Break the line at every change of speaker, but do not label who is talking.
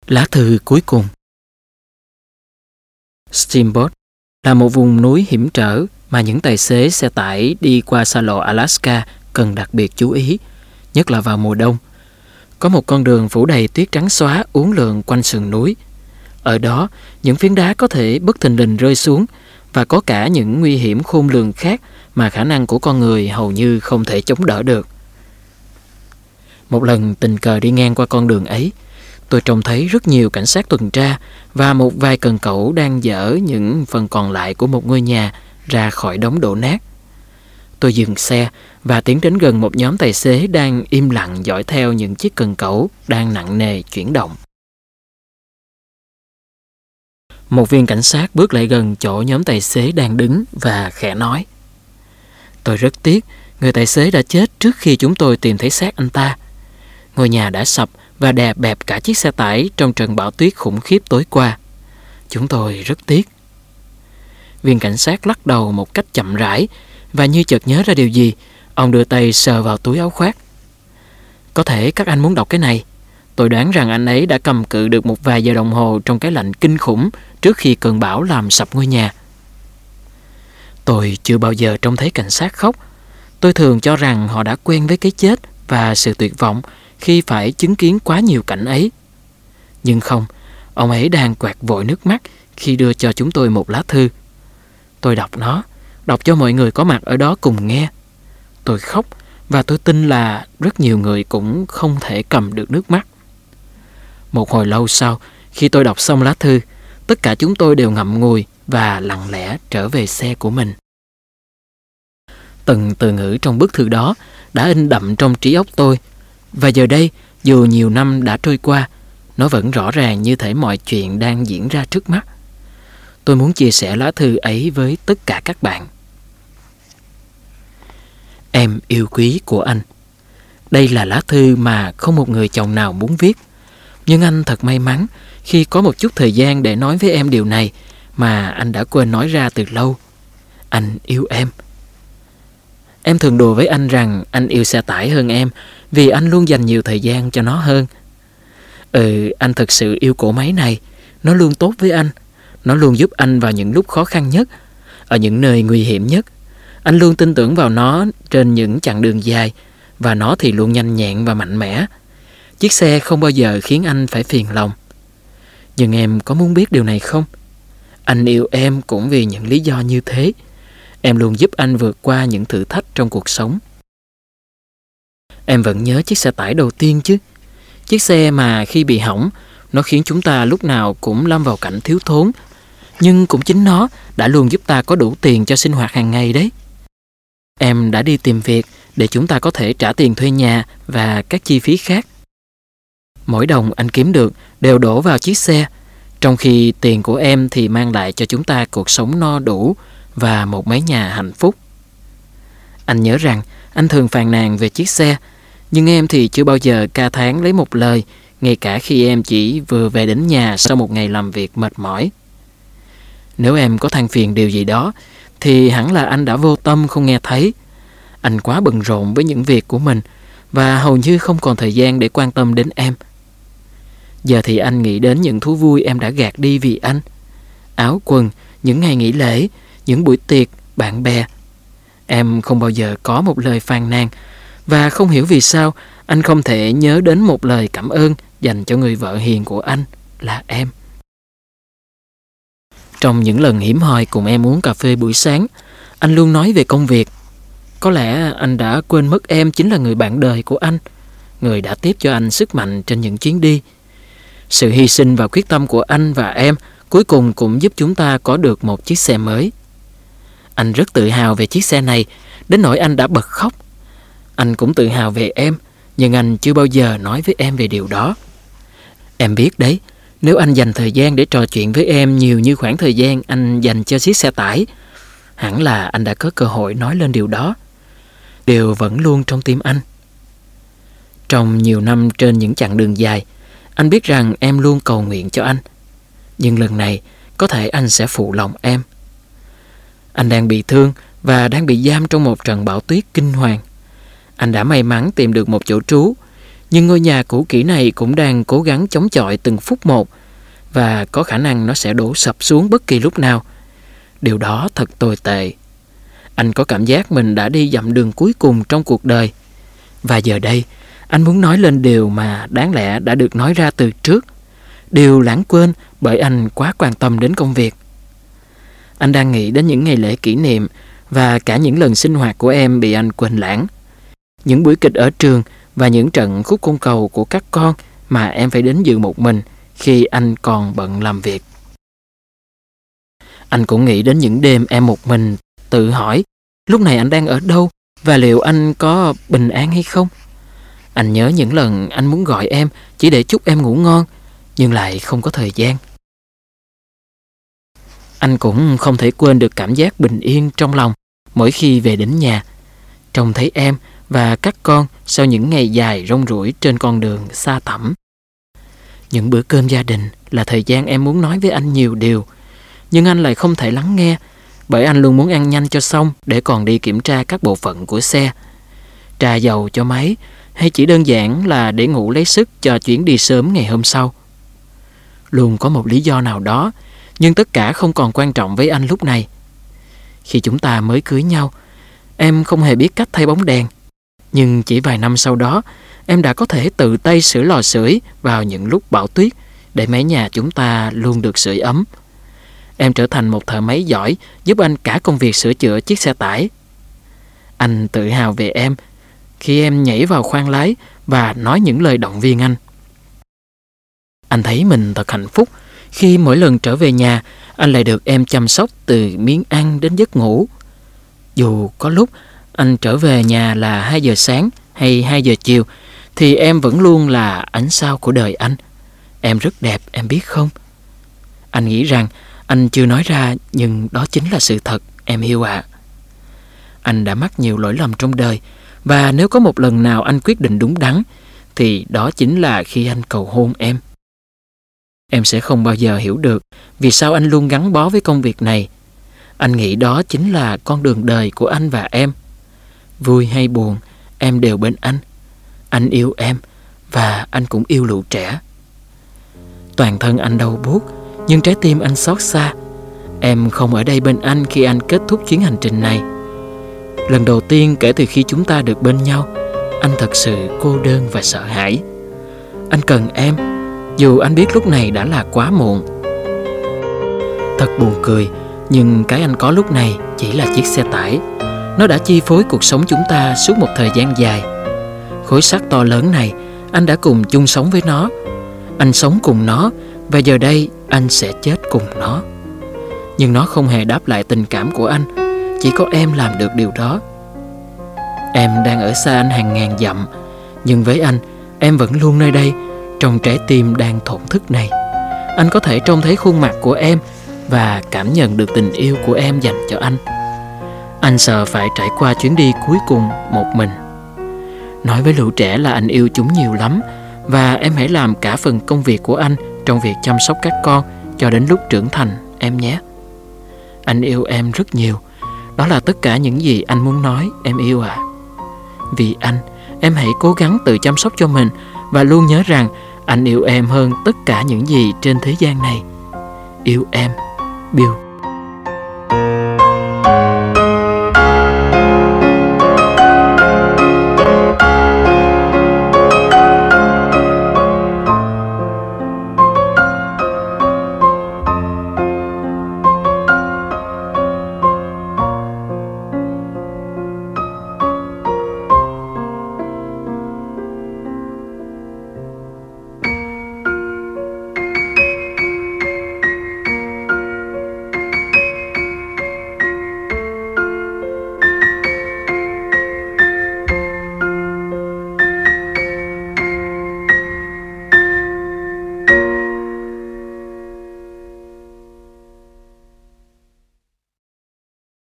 Lá thư cuối cùng. Steamboat là một vùng núi hiểm trở mà những tài xế xe tải đi qua xa lộ Alaska cần đặc biệt chú ý, nhất là vào mùa đông. Có một con đường phủ đầy tuyết trắng xóa uốn lượn quanh sườn núi. Ở đó, những phiến đá có thể bất thình lình rơi xuống và có cả những nguy hiểm khôn lường khác mà khả năng của con người hầu như không thể chống đỡ được. Một lần tình cờ đi ngang qua con đường ấy, tôi trông thấy rất nhiều cảnh sát tuần tra và một vài cần cẩu đang dỡ những phần còn lại của một ngôi nhà ra khỏi đống đổ nát. Tôi dừng xe và tiến đến gần một nhóm tài xế đang im lặng dõi theo những chiếc cần cẩu đang nặng nề chuyển động. Một viên cảnh sát bước lại gần chỗ nhóm tài xế đang đứng và khẽ nói: "Tôi rất tiếc, người tài xế đã chết trước khi chúng tôi tìm thấy xác anh ta. Ngôi nhà đã sập và đè bẹp cả chiếc xe tải trong trận bão tuyết khủng khiếp tối qua. Chúng tôi rất tiếc." Viên cảnh sát lắc đầu một cách chậm rãi và như chợt nhớ ra điều gì, ông đưa tay sờ vào túi áo khoác. "Có thể các anh muốn đọc cái này. Tôi đoán rằng anh ấy đã cầm cự được một vài giờ đồng hồ trong cái lạnh kinh khủng trước khi cơn bão làm sập ngôi nhà." Tôi chưa bao giờ trông thấy cảnh sát khóc. Tôi thường cho rằng họ đã quen với cái chết và sự tuyệt vọng khi phải chứng kiến quá nhiều cảnh ấy. Nhưng không, ông ấy đang quạt vội nước mắt khi đưa cho chúng tôi một lá thư. Tôi đọc nó, đọc cho mọi người có mặt ở đó cùng nghe. Tôi khóc và tôi tin là rất nhiều người cũng không thể cầm được nước mắt. Một hồi lâu sau, khi tôi đọc xong lá thư, tất cả chúng tôi đều ngậm ngùi và lặng lẽ trở về xe của mình. Từng từ ngữ trong bức thư đó đã in đậm trong trí óc tôi, và giờ đây, dù nhiều năm đã trôi qua, nó vẫn rõ ràng như thể mọi chuyện đang diễn ra trước mắt. Tôi muốn chia sẻ lá thư ấy với tất cả các bạn. Em yêu quý của anh. Đây là lá thư mà không một người chồng nào muốn viết. Nhưng anh thật may mắn khi có một chút thời gian để nói với em điều này mà anh đã quên nói ra từ lâu. Anh yêu em. Em thường đùa với anh rằng anh yêu xe tải hơn em vì anh luôn dành nhiều thời gian cho nó hơn. Anh thực sự yêu cỗ máy này. Nó luôn tốt với anh. Nó luôn giúp anh vào những lúc khó khăn nhất, ở những nơi nguy hiểm nhất. Anh luôn tin tưởng vào nó trên những chặng đường dài, và nó thì luôn nhanh nhẹn và mạnh mẽ. Chiếc xe không bao giờ khiến anh phải phiền lòng. Nhưng em có muốn biết điều này không? Anh yêu em cũng vì những lý do như thế. Em luôn giúp anh vượt qua những thử thách trong cuộc sống. Em vẫn nhớ chiếc xe tải đầu tiên chứ? Chiếc xe mà khi bị hỏng, nó khiến chúng ta lúc nào cũng lâm vào cảnh thiếu thốn. Nhưng cũng chính nó đã luôn giúp ta có đủ tiền cho sinh hoạt hàng ngày đấy. Em đã đi tìm việc để chúng ta có thể trả tiền thuê nhà và các chi phí khác. Mỗi đồng anh kiếm được đều đổ vào chiếc xe, trong khi tiền của em thì mang lại cho chúng ta cuộc sống no đủ và một mái nhà hạnh phúc. Anh nhớ rằng anh thường phàn nàn về chiếc xe, nhưng em thì chưa bao giờ ca thán lấy một lời, ngay cả khi em chỉ vừa về đến nhà sau một ngày làm việc mệt mỏi. Nếu em có than phiền điều gì đó, thì hẳn là anh đã vô tâm không nghe thấy. Anh quá bận rộn với những việc của mình và hầu như không còn thời gian để quan tâm đến em. Giờ thì anh nghĩ đến những thú vui em đã gạt đi vì anh. Áo quần, những ngày nghỉ lễ, những buổi tiệc, bạn bè. Em không bao giờ có một lời phàn nàn, và không hiểu vì sao anh không thể nhớ đến một lời cảm ơn dành cho người vợ hiền của anh là em. Trong những lần hiếm hoi cùng em uống cà phê buổi sáng, anh luôn nói về công việc. Có lẽ anh đã quên mất em chính là người bạn đời của anh, người đã tiếp cho anh sức mạnh trên những chuyến đi. Sự hy sinh và quyết tâm của anh và em cuối cùng cũng giúp chúng ta có được một chiếc xe mới. Anh rất tự hào về chiếc xe này, đến nỗi anh đã bật khóc. Anh cũng tự hào về em, nhưng anh chưa bao giờ nói với em về điều đó. Em biết đấy, nếu anh dành thời gian để trò chuyện với em nhiều như khoảng thời gian anh dành cho chiếc xe tải, hẳn là anh đã có cơ hội nói lên điều đó. Điều vẫn luôn trong tim anh. Trong nhiều năm trên những chặng đường dài, anh biết rằng em luôn cầu nguyện cho anh. Nhưng lần này, có thể anh sẽ phụ lòng em. Anh đang bị thương và đang bị giam trong một trận bão tuyết kinh hoàng. Anh đã may mắn tìm được một chỗ trú, Nhưng ngôi nhà cũ kỹ này cũng đang cố gắng chống chọi từng phút một, và có khả năng nó sẽ đổ sập xuống bất kỳ lúc nào. Điều đó thật tồi tệ. Anh có cảm giác mình đã đi dặm đường cuối cùng trong cuộc đời. Và giờ đây, anh muốn nói lên điều mà đáng lẽ đã được nói ra từ trước. Điều lãng quên bởi anh quá quan tâm đến công việc. Anh đang nghĩ đến những ngày lễ kỷ niệm và cả những lần sinh hoạt của em bị anh quên lãng. Những buổi kịch ở trường và những trận khúc côn cầu của các con mà em phải đến dự một mình khi anh còn bận làm việc. Anh cũng nghĩ đến những đêm em một mình tự hỏi lúc này anh đang ở đâu và liệu anh có bình an hay không. Anh nhớ những lần anh muốn gọi em chỉ để chúc em ngủ ngon, nhưng lại không có thời gian. Anh cũng không thể quên được cảm giác bình yên trong lòng mỗi khi về đến nhà, trông thấy em và các con sau những ngày dài rong ruổi trên con đường xa thẳm. Những bữa cơm gia đình là thời gian em muốn nói với anh nhiều điều, nhưng anh lại không thể lắng nghe, bởi anh luôn muốn ăn nhanh cho xong để còn đi kiểm tra các bộ phận của xe, trà dầu cho máy, hay chỉ đơn giản là để ngủ lấy sức cho chuyến đi sớm ngày hôm sau. Luôn có một lý do nào đó, nhưng tất cả không còn quan trọng với anh lúc này. Khi chúng ta mới cưới nhau, em không hề biết cách thay bóng đèn, nhưng chỉ vài năm sau đó, em đã có thể tự tay sửa lò sưởi vào những lúc bão tuyết để mái nhà chúng ta luôn được sưởi ấm. Em trở thành một thợ máy giỏi, giúp anh cả công việc sửa chữa chiếc xe tải. Anh tự hào về em khi em nhảy vào khoang lái và nói những lời động viên anh. Anh thấy mình thật hạnh phúc khi mỗi lần trở về nhà, anh lại được em chăm sóc từ miếng ăn đến giấc ngủ. Dù có lúc anh trở về nhà là 2 giờ sáng hay 2 giờ chiều, thì em vẫn luôn là ánh sao của đời anh. Em rất đẹp, em biết không? Anh nghĩ rằng anh chưa nói ra, nhưng đó chính là sự thật, em yêu ạ. Anh đã mắc nhiều lỗi lầm trong đời, và nếu có một lần nào anh quyết định đúng đắn, thì đó chính là khi anh cầu hôn em. Em sẽ không bao giờ hiểu được vì sao anh luôn gắn bó với công việc này. Anh nghĩ đó chính là con đường đời của anh và em. Vui hay buồn, em đều bên anh. Anh yêu em, và anh cũng yêu lũ trẻ. Toàn thân anh đau buốt, nhưng trái tim anh xót xa. Em không ở đây bên anh khi anh kết thúc chuyến hành trình này. Lần đầu tiên kể từ khi chúng ta được bên nhau, anh thật sự cô đơn và sợ hãi. Anh cần em, dù anh biết lúc này đã là quá muộn. Thật buồn cười, nhưng cái anh có lúc này chỉ là chiếc xe tải. Nó đã chi phối cuộc sống chúng ta suốt một thời gian dài. Khối sắt to lớn này, anh đã cùng chung sống với nó. Anh sống cùng nó, và giờ đây anh sẽ chết cùng nó. Nhưng nó không hề đáp lại tình cảm của anh. Chỉ có em làm được điều đó. Em đang ở xa anh hàng ngàn dặm, nhưng với anh, em vẫn luôn nơi đây, trong trái tim đang thổn thức này. Anh có thể trông thấy khuôn mặt của em và cảm nhận được tình yêu của em dành cho anh. Anh sợ phải trải qua chuyến đi cuối cùng một mình. Nói với lũ trẻ là anh yêu chúng nhiều lắm, và em hãy làm cả phần công việc của anh trong việc chăm sóc các con cho đến lúc trưởng thành, em nhé. Anh yêu em rất nhiều. Đó là tất cả những gì anh muốn nói, em yêu ạ. Vì anh, em hãy cố gắng tự chăm sóc cho mình, và luôn nhớ rằng anh yêu em hơn tất cả những gì trên thế gian này. Yêu em, Bill.